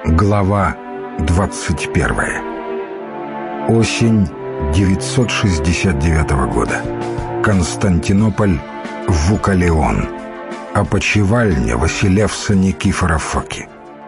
Глава 21. Осень 969 года. Константинополь, Вукалеон. Опочивальня Василевса Никифора Фоки.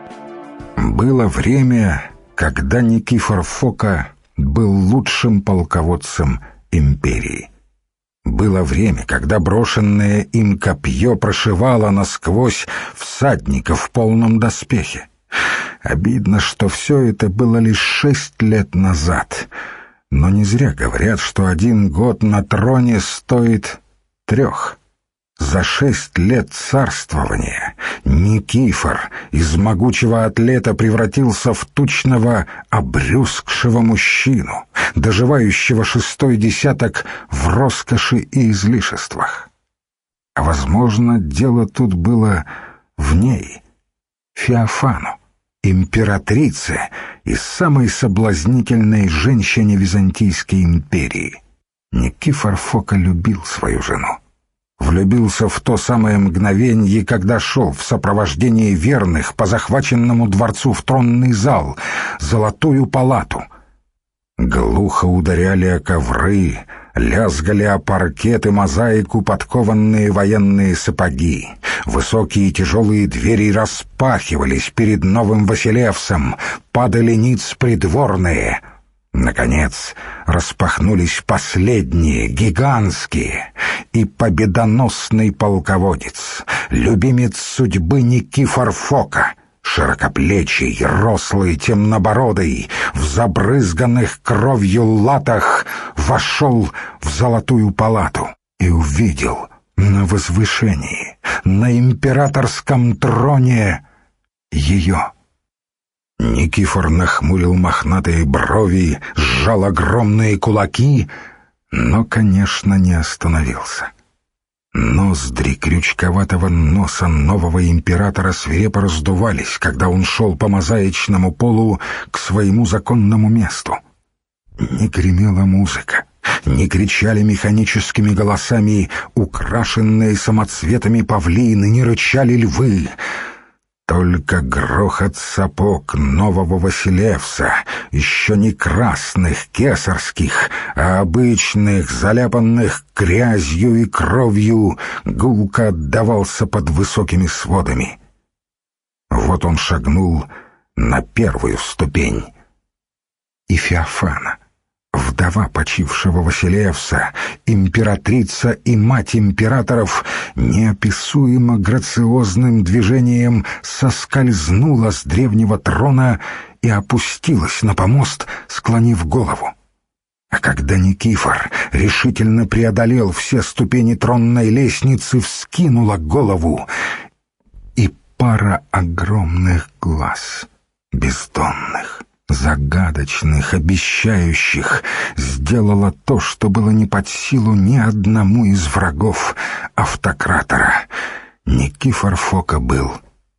Было время, когда Никифор Фока был лучшим полководцем империи. Было время, когда брошенное им копье прошивало насквозь всадника в полном доспехе. Обидно, что все это было лишь 6 лет назад. Но не зря говорят, что 1 год на троне стоит 3. За 6 лет царствования Никифор из могучего атлета превратился в тучного, обрюзгшего мужчину, доживающего 6-й десяток в роскоши и излишествах. А, возможно, дело тут было в ней, Феофану, императрице и самой соблазнительной женщине Византийской империи. Никифор Фока любил свою жену. Влюбился в то самое мгновенье, когда шел в сопровождении верных по захваченному дворцу в тронный зал, золотую палату. Глухо ударяли о ковры, лязгали о паркет и мозаику подкованные военные сапоги. Высокие тяжелые двери распахивались перед новым Василевсом, падали ниц придворные. Наконец распахнулись последние, гигантские, и победоносный полководец, любимец судьбы Никифор Фока, широкоплечий, рослый, темнобородый, в забрызганных кровью латах, вошел в золотую палату и увидел на возвышении, на императорском троне ее. Никифор нахмурил мохнатые брови, сжал огромные кулаки, но, конечно, не остановился. Ноздри крючковатого носа нового императора свирепо раздувались, когда он шел по мозаичному полу к своему законному месту. Не гремела музыка, не кричали механическими голосами украшенные самоцветами павлины, не рычали львы. Только грохот сапог нового Василевса, еще не красных, кесарских, а обычных, заляпанных грязью и кровью, гулко отдавался под высокими сводами. Вот он шагнул на первую ступень. И Феофана, вдова почившего Василевса, императрица и мать императоров, неописуемо грациозным движением соскользнула с древнего трона и опустилась на помост, склонив голову. А когда Никифор решительно преодолел все ступени тронной лестницы, вскинула голову, и пара огромных глаз, бездонных, загадочных, обещающих, сделала то, что было не под силу ни одному из врагов автократора. Никифор Фока был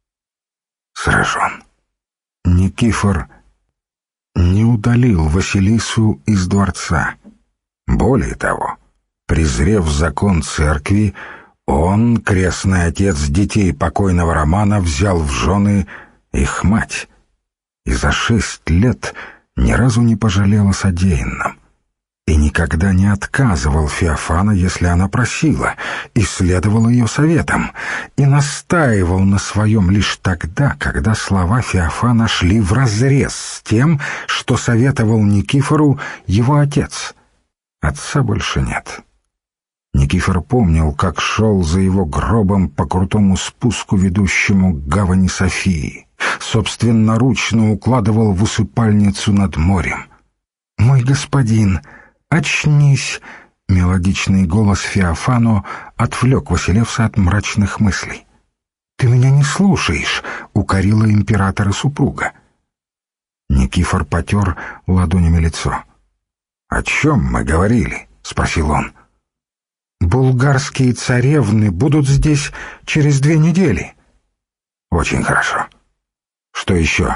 сражен. Никифор не удалил Василису из дворца. Более того, презрев закон церкви, он, крестный отец детей покойного Романа, взял в жены их мать. И за 6 лет ни разу не пожалел о содеянном. И никогда не отказывал Феофана, если она просила, и следовал ее советам, и настаивал на своем лишь тогда, когда слова Феофана шли вразрез с тем, что советовал Никифору его отец. Отца больше нет. Никифор помнил, как шел за его гробом по крутому спуску, ведущему к гавани Софии, собственноручно укладывал в усыпальницу над морем. «Мой господин, очнись!» Мелодичный голос Феофано отвлек Василевса от мрачных мыслей. «Ты меня не слушаешь!» — укорила императора супруга. Никифор потер ладонями лицо. «О чем мы говорили?» — спросил он. «Булгарские царевны будут здесь через 2 недели». «Очень хорошо. Что еще?»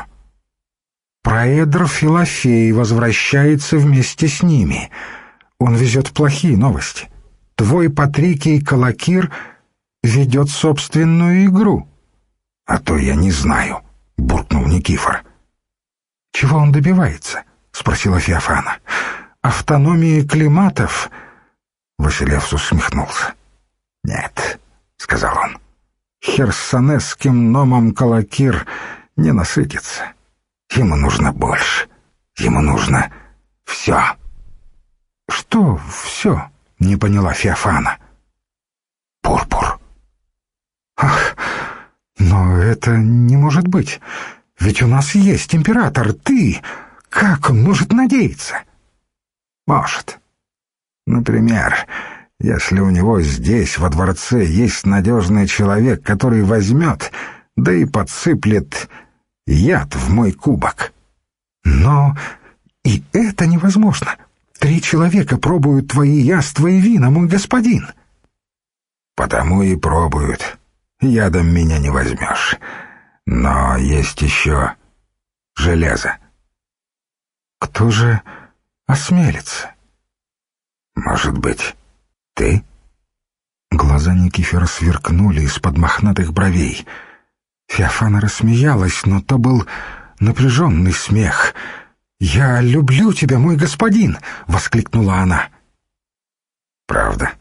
«Проэдр Филофей возвращается вместе с ними. Он везет плохие новости. Твой Патрикий Калакир ведет собственную игру». «А то я не знаю», — буркнул Никифор. «Чего он добивается?» — спросила Феофана. «Автономии климатов?» Василевс усмехнулся. «Нет», — сказал он, — «херсонесским номом Калакир не насытится. Ему нужно больше. Ему нужно все». «Что все?» — не поняла Феофана. «Пурпур». «Ах, но это не может быть. Ведь у нас есть император, ты. Как он может надеяться?» «Может. Например, если у него здесь, во дворце, есть надежный человек, который возьмет, да и подсыплет яд в мой кубок». «Но и это невозможно. 3 человека пробуют твои яства и вина, мой господин». «Потому и пробуют. Ядом меня не возьмешь. Но есть еще железо». «Кто же осмелится?» «Может быть, ты?» Глаза Никифора сверкнули из-под мохнатых бровей. Феофана рассмеялась, но то был напряженный смех. «Я люблю тебя, мой господин!» — воскликнула она. «Правда?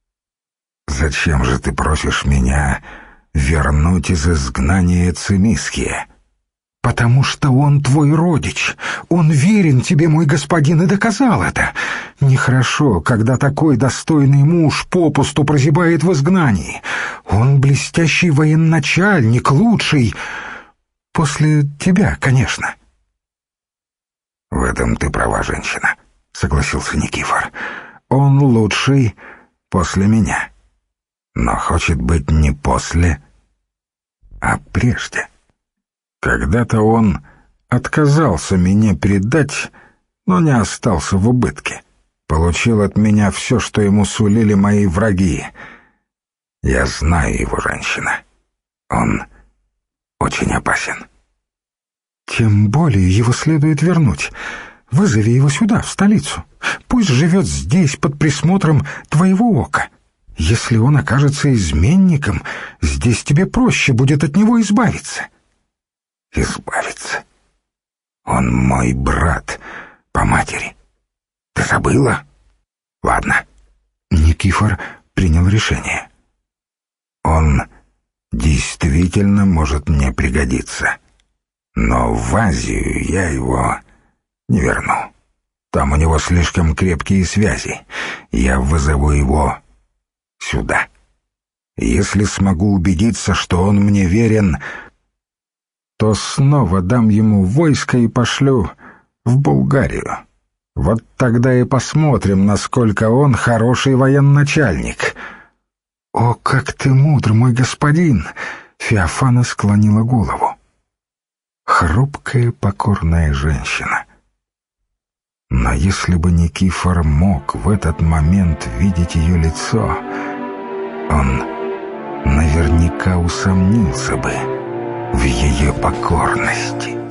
Зачем же ты просишь меня вернуть из изгнания Цимиския?» «Потому что он твой родич. Он верен тебе, мой господин, и доказал это. Нехорошо, когда такой достойный муж попусту прозябает в изгнании. Он блестящий военачальник, лучший. После тебя, конечно». «В этом ты права, женщина», — согласился Никифор. «Он лучший после меня. Но хочет быть не после, а прежде. Когда-то он отказался меня предать, но не остался в убытке. Получил от меня все, что ему сулили мои враги. Я знаю его, женщина. Он очень опасен». «Тем более его следует вернуть. Вызови его сюда, в столицу. Пусть живет здесь под присмотром твоего ока. Если он окажется изменником, здесь тебе проще будет от него избавиться». «Избавиться? Он мой брат по матери. Ты забыла? Ладно». Никифор принял решение. «Он действительно может мне пригодиться. Но в Азию я его не верну. Там у него слишком крепкие связи. Я вызову его сюда. Если смогу убедиться, что он мне верен, то снова дам ему войско и пошлю в Булгарию. Вот тогда и посмотрим, насколько он хороший военачальник». «О, как ты мудр, мой господин!» Феофана склонила голову. Хрупкая, покорная женщина. Но если бы Никифор мог в этот момент видеть ее лицо, он наверняка усомнился бы в ее покорности.